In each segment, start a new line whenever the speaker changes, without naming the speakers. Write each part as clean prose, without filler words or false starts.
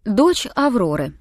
Дочь Авроры.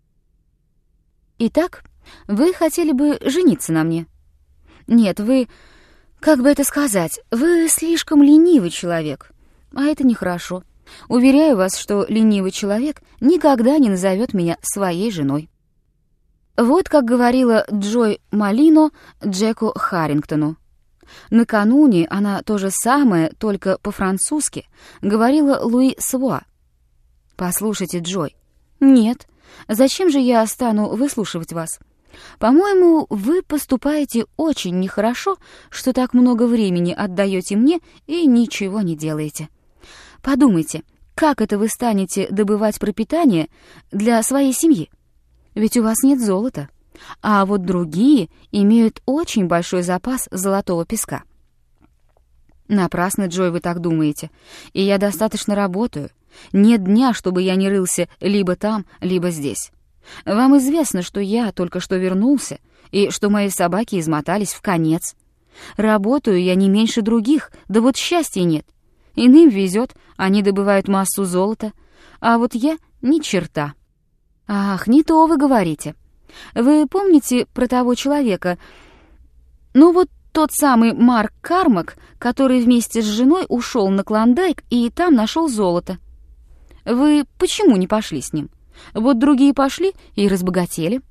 Итак, вы хотели бы жениться на мне? Нет, вы... Как бы это сказать? Вы слишком ленивый человек. А это нехорошо. Уверяю вас, что ленивый человек никогда не назовет меня своей женой. Вот как говорила Джой Малино Джеку Харрингтону. Накануне она то же самое, только по-французски, говорила Луи Свуа. «Послушайте, Джой». «Нет. Зачем же я стану выслушивать вас? По-моему, вы поступаете очень нехорошо, что так много времени отдаете мне и ничего не делаете. Подумайте, как это вы станете добывать пропитание для своей семьи? Ведь у вас нет золота, а вот другие имеют очень большой запас золотого песка». «Напрасно, Джой, вы так думаете, и я достаточно работаю. Нет дня, чтобы я не рылся либо там, либо здесь. Вам известно, что я только что вернулся, и что мои собаки измотались в конец. Работаю я не меньше других, да вот счастья нет. Иным везет, они добывают массу золота, а вот я ни черта». «Ах, не то вы говорите. Вы помните про того человека? Ну вот тот самый Марк Кармак, который вместе с женой ушел на Клондайк и там нашел золото. Вы почему не пошли с ним? Вот другие пошли и разбогатели».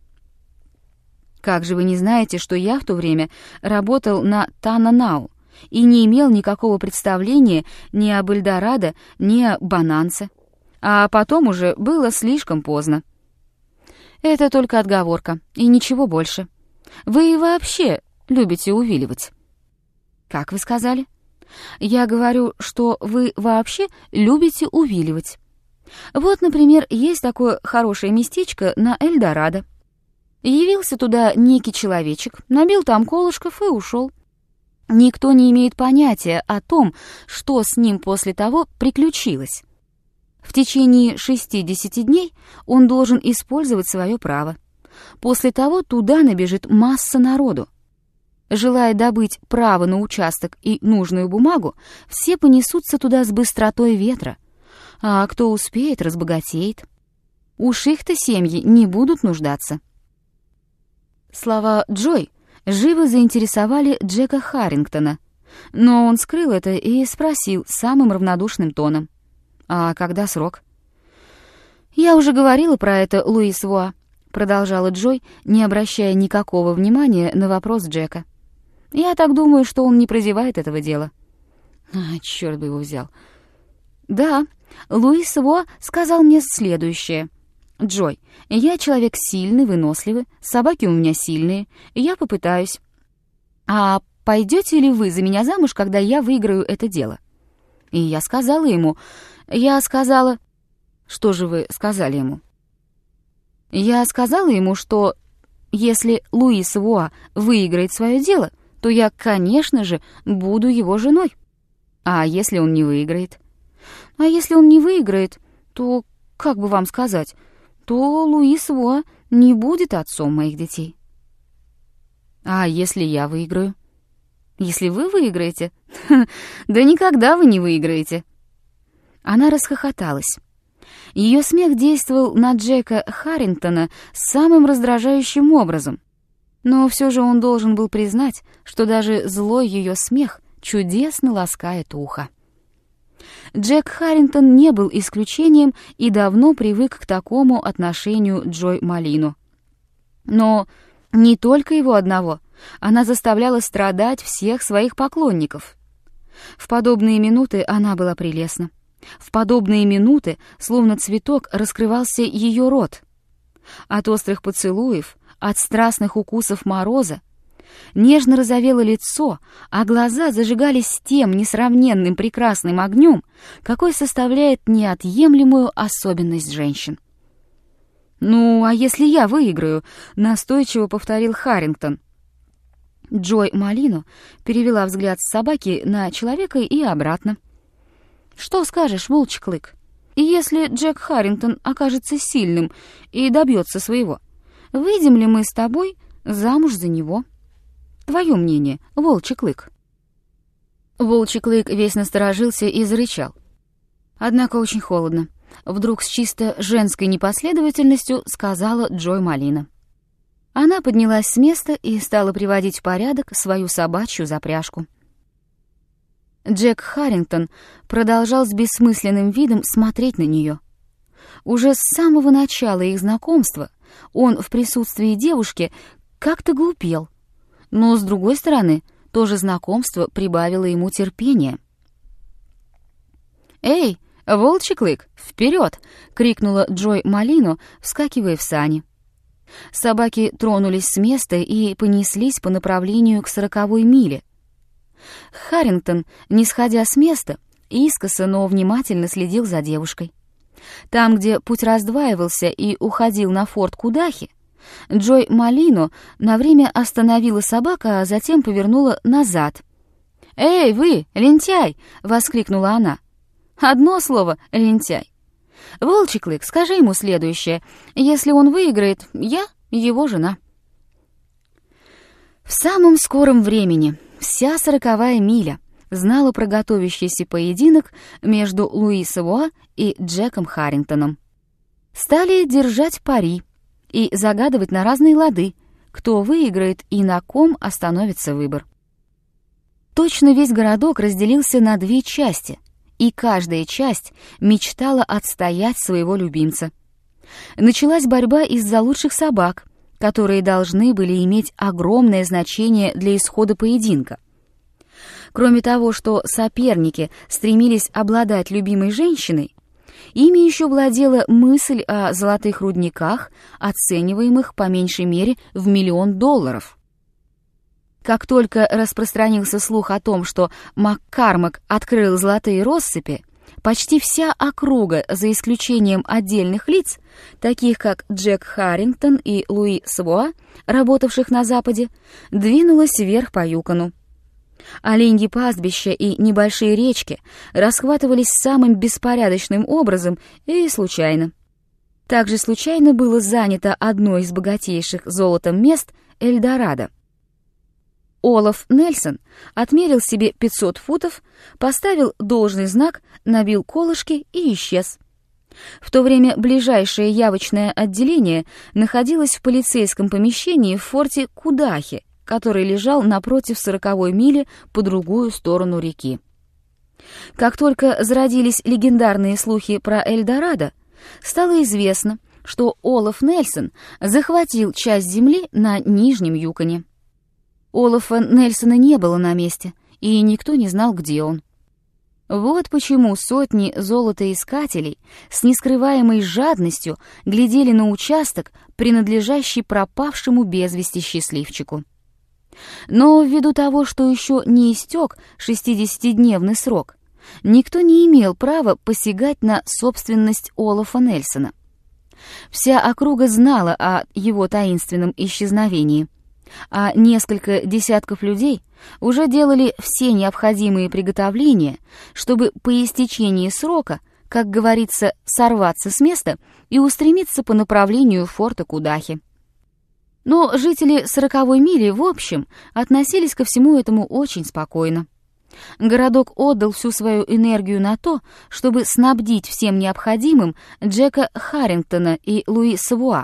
«Как же вы не знаете, что я в то время работал на Тананау и не имел никакого представления ни об Эльдорадо, ни о Бонансе, а потом уже было слишком поздно. Это только отговорка, и ничего больше. Вы вообще любите увиливать». «Как вы сказали?» «Я говорю, что вы вообще любите увиливать. Вот, например, есть такое хорошее местечко на Эльдорадо. Явился туда некий человечек, набил там колышков и ушел. Никто не имеет понятия о том, что с ним после того приключилось. В течение 60 дней он должен использовать свое право. После того туда набежит масса народу. Желая добыть право на участок и нужную бумагу, все понесутся туда с быстротой ветра. А кто успеет, разбогатеет. Уж их-то семьи не будут нуждаться». Слова Джой живо заинтересовали Джека Харрингтона, но он скрыл это и спросил самым равнодушным тоном: «А когда срок?» «Я уже говорила про это Луи Свуа», — продолжала Джой, не обращая никакого внимания на вопрос Джека. «Я так думаю, что он не прозевает этого дела». Черт бы его взял. «Да, Луи Свуа сказал мне следующее. Джой, я человек сильный, выносливый, собаки у меня сильные, я попытаюсь. А пойдете ли вы за меня замуж, когда я выиграю это дело?» И я сказала ему... «Что же вы сказали ему?» «Я сказала ему, что если Луи Свуа выиграет свое дело, то я, конечно же, буду его женой. А если он не выиграет? А если он не выиграет, то, как бы вам сказать, то Луи Свуа не будет отцом моих детей». «А если я выиграю?» «Если вы выиграете? Да никогда вы не выиграете». Она расхохоталась. Ее смех действовал на Джека Харрингтона самым раздражающим образом. Но все же он должен был признать, что даже злой ее смех чудесно ласкает ухо. Джек Харрингтон не был исключением и давно привык к такому отношению Джой Малино. Но не только его одного, она заставляла страдать всех своих поклонников. В подобные минуты она была прелестна. В подобные минуты, словно цветок, раскрывался ее рот. От острых поцелуев, от страстных укусов мороза нежно розовело лицо, а глаза зажигались тем несравненным прекрасным огнем, какой составляет неотъемлемую особенность женщин. «Ну, а если я выиграю?» — настойчиво повторил Харрингтон. Джой Малино перевела взгляд с собаки на человека и обратно. «Что скажешь, волчий клык? И если Джек Харрингтон окажется сильным и добьется своего, выйдем ли мы с тобой замуж за него? Твое мнение, волчий клык?» Волчий клык весь насторожился и зарычал. «Однако очень холодно. — вдруг с чисто женской непоследовательностью сказала Джой Малина. Она поднялась с места и стала приводить в порядок свою собачью запряжку. Джек Харрингтон продолжал с бессмысленным видом смотреть на нее. Уже с самого начала их знакомства он в присутствии девушки как-то глупел, но, с другой стороны, тоже знакомство прибавило ему терпения. «Эй, волчий клык, вперед!» — крикнула Джой Малину, вскакивая в сани. Собаки тронулись с места и понеслись по направлению к 40-й миле. Харрингтон, не сходя с места, искоса, но внимательно следил за девушкой. Там, где путь раздваивался и уходил на форт Кудахи, Джой Малину на время остановила собака, а затем повернула назад. «Эй, вы, лентяй!» — воскликнула она. «Одно слово — лентяй. Волчий клык, скажи ему следующее. Если он выиграет, я его жена». В самом скором времени вся 40-я миля знала про готовящийся поединок между Луи Савуа и Джеком Харрингтоном. Стали держать пари и загадывать на разные лады, кто выиграет и на ком остановится выбор. Точно весь городок разделился на две части, и каждая часть мечтала отстоять своего любимца. Началась борьба из-за лучших собак, которые должны были иметь огромное значение для исхода поединка. Кроме того, что соперники стремились обладать любимой женщиной, ими еще владела мысль о золотых рудниках, оцениваемых по меньшей мере в $1 миллион. Как только распространился слух о том, что Маккармак открыл золотые россыпи, почти вся округа, за исключением отдельных лиц, таких как Джек Харрингтон и Луи Савуа, работавших на Западе, двинулась вверх по Юкону. Оленьи пастбища и небольшие речки расхватывались самым беспорядочным образом и случайно. Также случайно было занято одно из богатейших золотом мест Эльдорадо. Олаф Нельсон отмерил себе 500 футов, поставил должный знак, набил колышки и исчез. В то время ближайшее явочное отделение находилось в полицейском помещении в форте Кудахи, который лежал напротив 40-й мили по другую сторону реки. Как только зародились легендарные слухи про Эльдорадо, стало известно, что Олаф Нельсон захватил часть земли на Нижнем Юконе. Олафа Нельсона не было на месте, и никто не знал, где он. Вот почему сотни золотоискателей с нескрываемой жадностью глядели на участок, принадлежащий пропавшему без вести счастливчику. Но ввиду того, что еще не истек 60-дневный срок, никто не имел права посягать на собственность Олафа Нельсона. Вся округа знала о его таинственном исчезновении, а несколько десятков людей уже делали все необходимые приготовления, чтобы по истечении срока, как говорится, сорваться с места и устремиться по направлению форта Кудахи. Но жители 40-й мили, в общем, относились ко всему этому очень спокойно. Городок отдал всю свою энергию на то, чтобы снабдить всем необходимым Джека Харрингтона и Луи Савуа.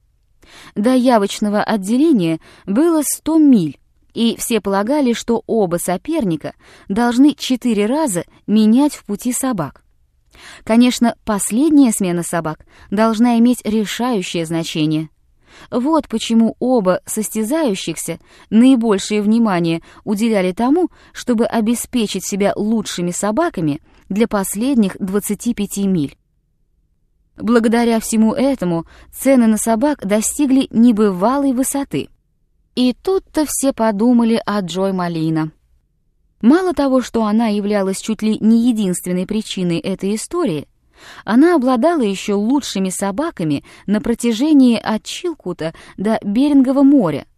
До явочного отделения было 100 миль, и все полагали, что оба соперника должны 4 раза менять в пути собак. Конечно, последняя смена собак должна иметь решающее значение. Вот почему оба состязающихся наибольшее внимание уделяли тому, чтобы обеспечить себя лучшими собаками для последних 25 миль. Благодаря всему этому цены на собак достигли небывалой высоты. И тут-то все подумали о Джой Малина. Мало того, что она являлась чуть ли не единственной причиной этой истории, она обладала еще лучшими собаками на протяжении от Чилкута до Берингового моря.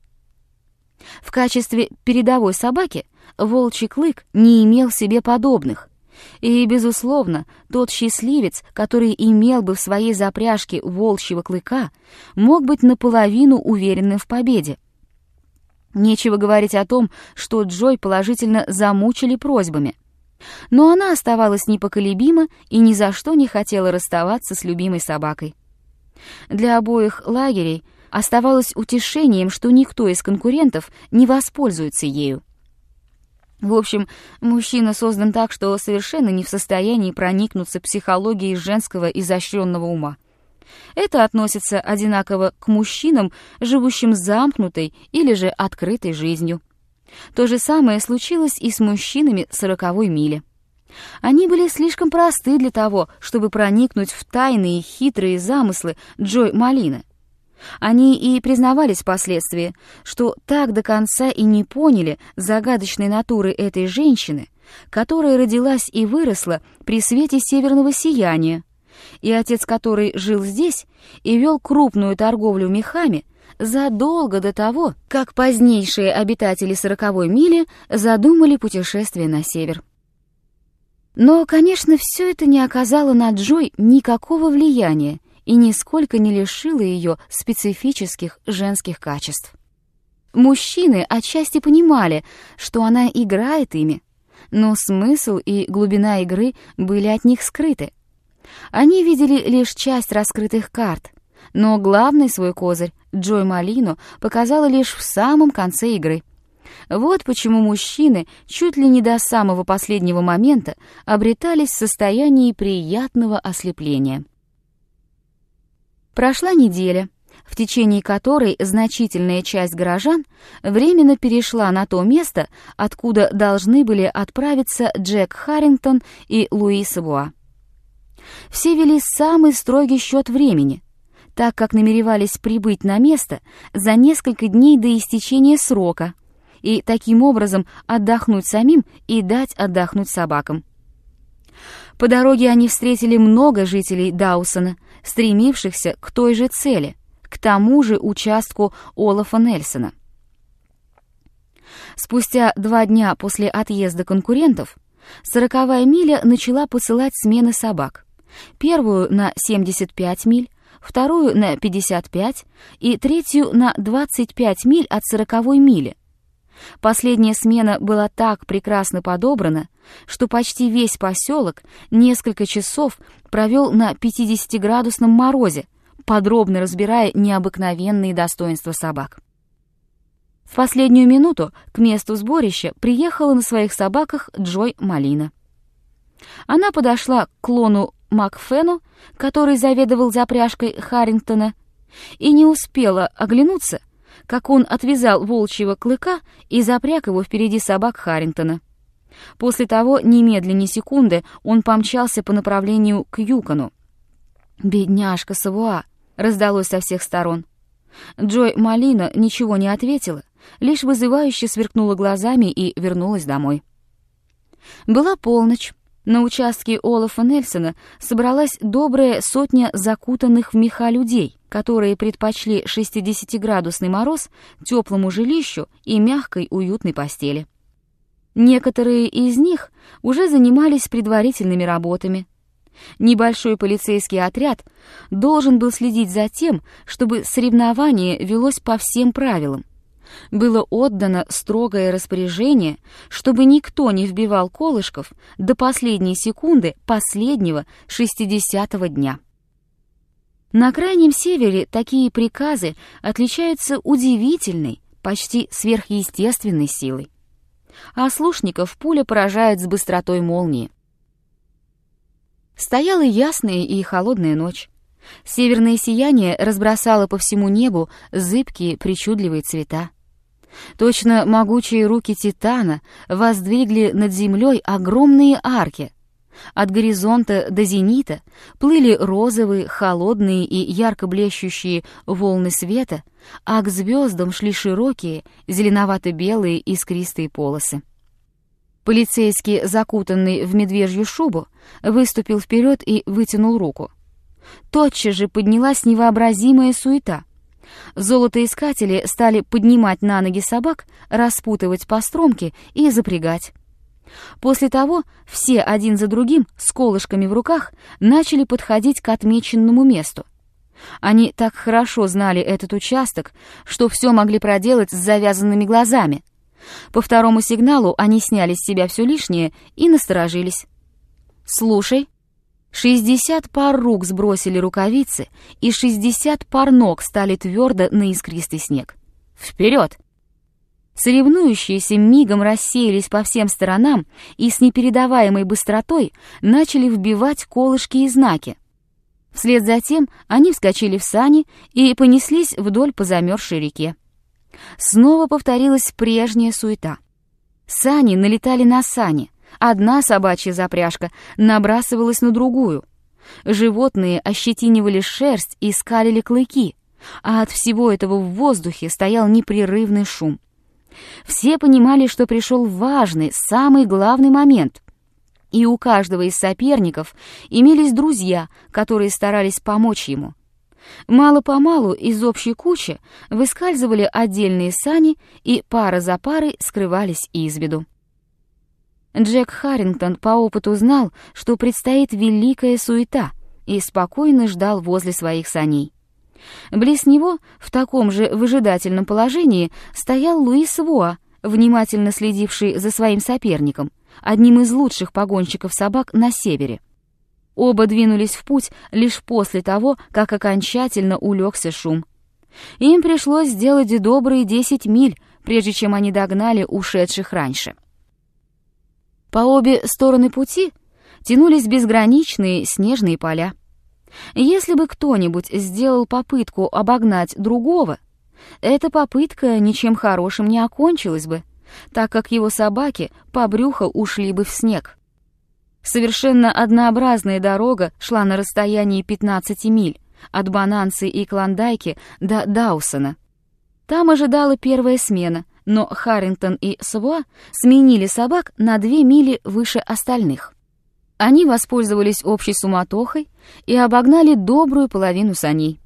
В качестве передовой собаки волчий клык не имел себе подобных. И, безусловно, тот счастливец, который имел бы в своей запряжке волчьего клыка, мог быть наполовину уверенным в победе. Нечего говорить о том, что Джой положительно замучили просьбами. Но она оставалась непоколебима и ни за что не хотела расставаться с любимой собакой. Для обоих лагерей оставалось утешением, что никто из конкурентов не воспользуется ею. В общем, мужчина создан так, что совершенно не в состоянии проникнуться психологией женского изощренного ума. Это относится одинаково к мужчинам, живущим замкнутой или же открытой жизнью. То же самое случилось и с мужчинами 40-й мили. Они были слишком просты для того, чтобы проникнуть в тайные хитрые замыслы Джой Малины. Они и признавались впоследствии, что так до конца и не поняли загадочной натуры этой женщины, которая родилась и выросла при свете северного сияния, и отец которой жил здесь и вел крупную торговлю мехами задолго до того, как позднейшие обитатели 40-й мили задумали путешествие на север. Но, конечно, все это не оказало на Джой никакого влияния и нисколько не лишило ее специфических женских качеств. Мужчины отчасти понимали, что она играет ими, но смысл и глубина игры были от них скрыты. Они видели лишь часть раскрытых карт, но главный свой козырь Джой Малину показала лишь в самом конце игры. Вот почему мужчины чуть ли не до самого последнего момента обретались в состоянии приятного ослепления. Прошла неделя, в течение которой значительная часть горожан временно перешла на то место, откуда должны были отправиться Джек Харрингтон и Луи Савуа. Все вели самый строгий счет времени, так как намеревались прибыть на место за несколько дней до истечения срока и таким образом отдохнуть самим и дать отдохнуть собакам. По дороге они встретили много жителей Даусона, стремившихся к той же цели, к тому же участку Олафа Нельсона. Спустя 2 дня после отъезда конкурентов 40-я миля начала посылать смены собак. Первую на 75 миль, вторую на 55 и третью на 25 миль от 40-й мили. Последняя смена была так прекрасно подобрана, что почти весь поселок несколько часов провел на 50-градусном морозе, подробно разбирая необыкновенные достоинства собак. В последнюю минуту к месту сборища приехала на своих собаках Джой Малина. Она подошла к клону Макфену, который заведовал запряжкой Харрингтона, и не успела оглянуться, как он отвязал волчьего клыка и запряг его впереди собак Харрингтона. После того, немедленно ни секунды, он помчался по направлению к Юкону. «Бедняжка Савуа!» — раздалось со всех сторон. Джой Малина ничего не ответила, лишь вызывающе сверкнула глазами и вернулась домой. Была полночь. На участке Олафа Нельсона собралась добрая сотня закутанных в меха людей, которые предпочли 60-градусный мороз теплому жилищу и мягкой уютной постели. Некоторые из них уже занимались предварительными работами. Небольшой полицейский отряд должен был следить за тем, чтобы соревнование велось по всем правилам. Было отдано строгое распоряжение, чтобы никто не вбивал колышков до последней секунды последнего 60-го дня. На Крайнем Севере такие приказы отличаются удивительной, почти сверхъестественной силой. А ослушников пуля поражает с быстротой молнии. Стояла ясная и холодная ночь. Северное сияние разбросало по всему небу зыбкие причудливые цвета. Точно могучие руки Титана воздвигли над землей огромные арки. От горизонта до зенита плыли розовые, холодные и ярко блещущие волны света, а к звездам шли широкие, зеленовато-белые искристые полосы. Полицейский, закутанный в медвежью шубу, выступил вперед и вытянул руку. Тотчас же поднялась невообразимая суета. Золотоискатели стали поднимать на ноги собак, распутывать постромки и запрягать. После того все один за другим с колышками в руках начали подходить к отмеченному месту. Они так хорошо знали этот участок, что все могли проделать с завязанными глазами. По второму сигналу они сняли с себя все лишнее и насторожились. «Слушай». 60 пар рук сбросили рукавицы, и 60 пар ног стали твердо на искристый снег. «Вперед!» Соревнующиеся мигом рассеялись по всем сторонам и с непередаваемой быстротой начали вбивать колышки и знаки. Вслед за тем они вскочили в сани и понеслись вдоль по замерзшей реке. Снова повторилась прежняя суета. Сани налетали на сани, одна собачья запряжка набрасывалась на другую. Животные ощетинивали шерсть и скалили клыки, а от всего этого в воздухе стоял непрерывный шум. Все понимали, что пришел важный, самый главный момент, и у каждого из соперников имелись друзья, которые старались помочь ему. Мало-помалу из общей кучи выскальзывали отдельные сани, и пара за парой скрывались из виду. Джек Харрингтон по опыту знал, что предстоит великая суета, и спокойно ждал возле своих саней. Близ него, в таком же выжидательном положении, стоял Луис Воа, внимательно следивший за своим соперником, одним из лучших погонщиков собак на севере. Оба двинулись в путь лишь после того, как окончательно улегся шум. Им пришлось сделать добрые 10 миль, прежде чем они догнали ушедших раньше. По обе стороны пути тянулись безграничные снежные поля. Если бы кто-нибудь сделал попытку обогнать другого, эта попытка ничем хорошим не окончилась бы, так как его собаки по брюху ушли бы в снег. Совершенно однообразная дорога шла на расстоянии 15 миль от Бонансы и Клондайки до Даусона. Там ожидала первая смена, но Харрингтон и Савуа сменили собак на 2 мили выше остальных. Они воспользовались общей суматохой и обогнали добрую половину саней.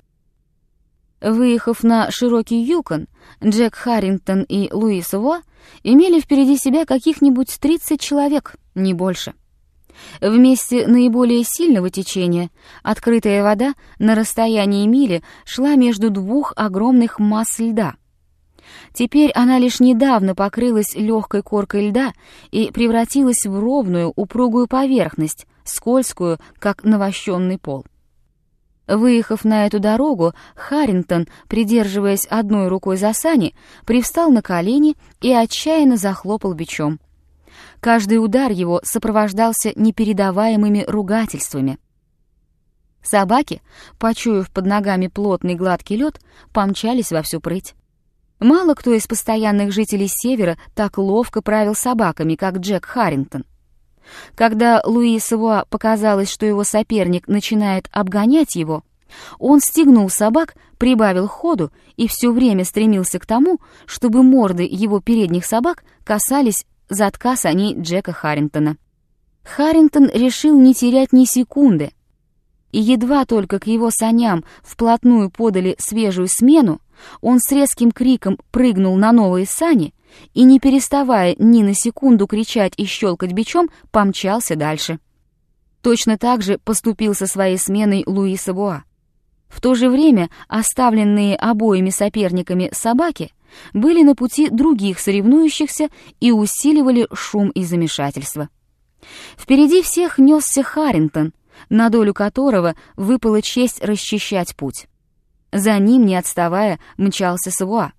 Выехав на широкий Юкон, Джек Харрингтон и Луис Воа имели впереди себя каких-нибудь 30 человек, не больше. В месте наиболее сильного течения открытая вода на расстоянии мили шла между двух огромных масс льда. Теперь она лишь недавно покрылась легкой коркой льда и превратилась в ровную, упругую поверхность, скользкую, как навощенный пол. Выехав на эту дорогу, Харрингтон, придерживаясь одной рукой за сани, привстал на колени и отчаянно захлопал бичом. Каждый удар его сопровождался непередаваемыми ругательствами. Собаки, почуяв под ногами плотный гладкий лед, помчались во всю прыть. Мало кто из постоянных жителей Севера так ловко правил собаками, как Джек Харрингтон. Когда Луису Воа показалось, что его соперник начинает обгонять его, он стегнул собак, прибавил ходу и все время стремился к тому, чтобы морды его передних собак касались задка саней Джека Харрингтона. Харрингтон решил не терять ни секунды, и едва только к его саням вплотную подали свежую смену, он с резким криком прыгнул на новые сани и, не переставая ни на секунду кричать и щелкать бичом, помчался дальше. Точно так же поступил со своей сменой Луис Воа. В то же время оставленные обоими соперниками собаки были на пути других соревнующихся и усиливали шум и замешательство. Впереди всех несся Харрингтон, на долю которого выпала честь расчищать путь. За ним, не отставая, мчался Савуа.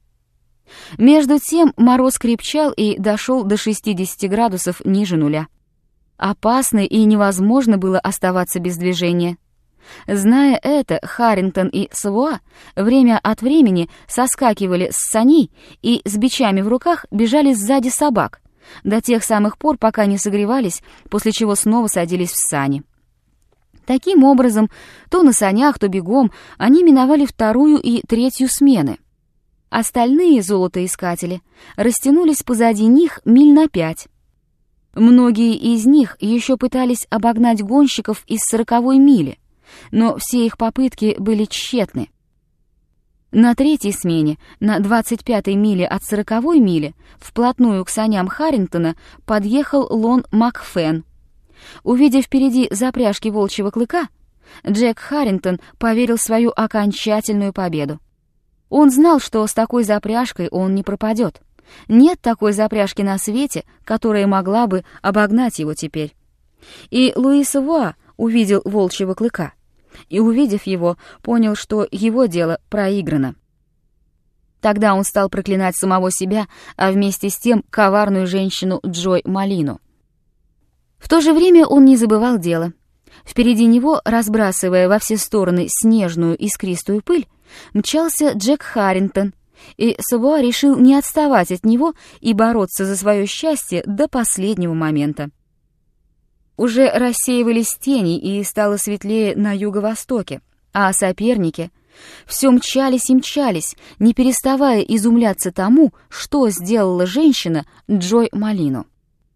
Между тем мороз крепчал и дошел до 60 градусов ниже нуля. Опасно и невозможно было оставаться без движения. Зная это, Харрингтон и Савуа время от времени соскакивали с саней и с бичами в руках бежали сзади собак, до тех самых пор, пока не согревались, после чего снова садились в сани. Таким образом, то на санях, то бегом они миновали вторую и третью смены. Остальные золотоискатели растянулись позади них миль на 5. Многие из них еще пытались обогнать гонщиков из 40-й мили, но все их попытки были тщетны. На третьей смене, на 25-й миле от 40-й мили, вплотную к саням Харрингтона подъехал Лон Макфен. Увидев впереди запряжки волчьего клыка, Джек Харрингтон поверил в свою окончательную победу. Он знал, что с такой запряжкой он не пропадет, Нет такой запряжки на свете, которая могла бы обогнать его теперь. И Луи Савуа увидел волчьего клыка, и, увидев его, понял, что его дело проиграно. Тогда он стал проклинать самого себя, а вместе с тем коварную женщину Джой Малину. В то же время он не забывал дела. Впереди него, разбрасывая во все стороны снежную искристую пыль, мчался Джек Харрингтон, и Савуа решил не отставать от него и бороться за свое счастье до последнего момента. Уже рассеивались тени, и стало светлее на юго-востоке, а соперники все мчались и мчались, не переставая изумляться тому, что сделала женщина Джой Малину.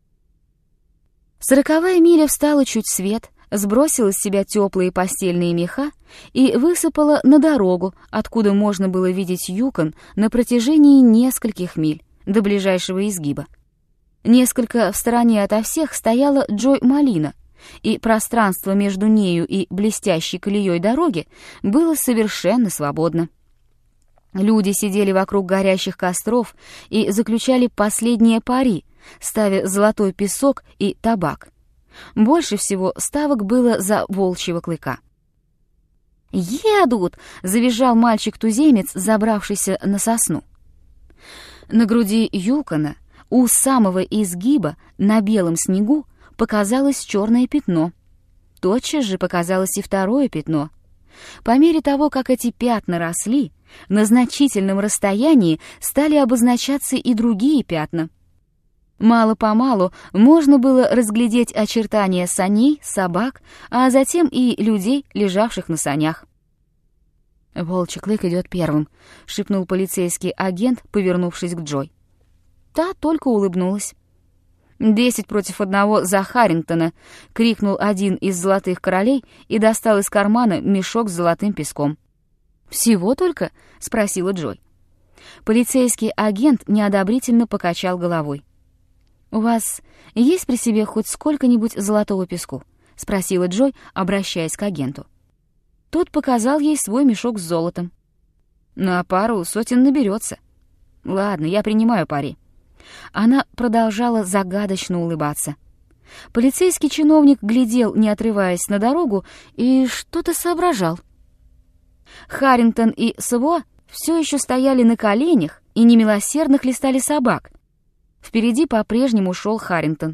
40-я миля встала чуть свет, сбросила с себя теплые постельные меха и высыпала на дорогу, откуда можно было видеть Юкон на протяжении нескольких миль до ближайшего изгиба. Несколько в стороне ото всех стояла Джой Малина, и пространство между нею и блестящей колеей дороги было совершенно свободно. Люди сидели вокруг горящих костров и заключали последние пари, ставя золотой песок и табак. Больше всего ставок было за волчьего клыка. «Едут!» — завизжал мальчик-туземец, забравшийся на сосну. На груди Юкона, у самого изгиба, на белом снегу, показалось черное пятно. Тотчас же показалось и второе пятно. По мере того, как эти пятна росли, на значительном расстоянии стали обозначаться и другие пятна. Мало-помалу можно было разглядеть очертания саней, собак, а затем и людей, лежавших на санях. «Волчий клык идет первым», — шепнул полицейский агент, повернувшись к Джой. Та только улыбнулась. 10 против 1 за Харрингтона!» — крикнул один из золотых королей и достал из кармана мешок с золотым песком. «Всего только?» — спросила Джой. Полицейский агент неодобрительно покачал головой. «У вас есть при себе хоть сколько-нибудь золотого песку?» — спросила Джой, обращаясь к агенту. Тот показал ей свой мешок с золотом. «На пару сотен наберется. Ладно, я принимаю пари». Она продолжала загадочно улыбаться. Полицейский чиновник глядел, не отрываясь, на дорогу, и что-то соображал. Харрингтон и Савуа все еще стояли на коленях и немилосердно хлестали собак. Впереди по-прежнему шел Харрингтон.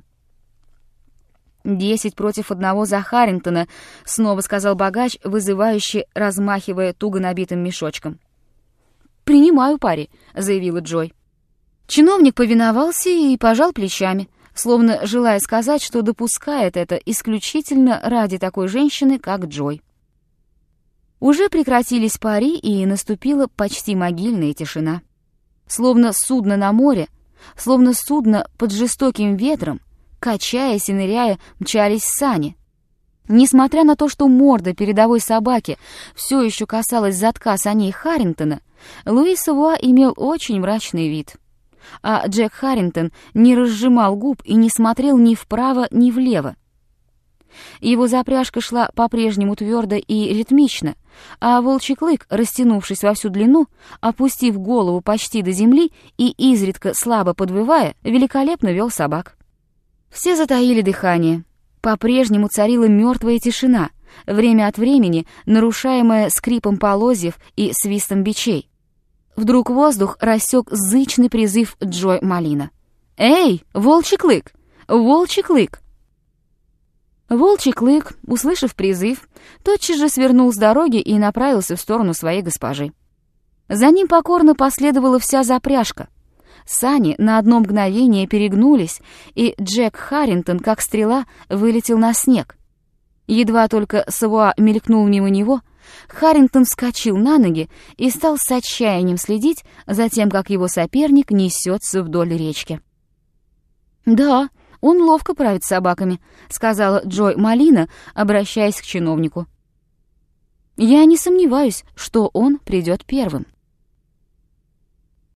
10 против 1 за Харрингтона», — снова сказал богач, вызывающе размахивая туго набитым мешочком. «Принимаю пари», — заявила Джой. Чиновник повиновался и пожал плечами, словно желая сказать, что допускает это исключительно ради такой женщины, как Джой. Уже прекратились пари, и наступила почти могильная тишина. Словно судно на море, словно судно под жестоким ветром, качаясь и ныряя, мчались сани. Несмотря на то, что морда передовой собаки все еще касалась задка саней Харрингтона, Луи Савуа имел очень мрачный вид. А Джек Харрингтон не разжимал губ и не смотрел ни вправо, ни влево. Его запряжка шла по-прежнему твердо и ритмично, а волчий клык, растянувшись во всю длину, опустив голову почти до земли и изредка слабо подвывая, великолепно вел собак. Все затаили дыхание. По-прежнему царила мертвая тишина, время от времени нарушаемая скрипом полозьев и свистом бичей. Вдруг воздух рассек зычный призыв Джой Малина. «Эй, волчий клык! Волчий клык!» Волчий клык, услышав призыв, тотчас же свернул с дороги и направился в сторону своей госпожи. За ним покорно последовала вся запряжка. Сани на одно мгновение перегнулись, и Джек Харрингтон, как стрела, вылетел на снег. Едва только Савуа мелькнул мимо него, Харрингтон вскочил на ноги и стал с отчаянием следить за тем, как его соперник несется вдоль речки. «Да, он ловко правит собаками», — сказала Джой Малина, обращаясь к чиновнику. «Я не сомневаюсь, что он придет первым».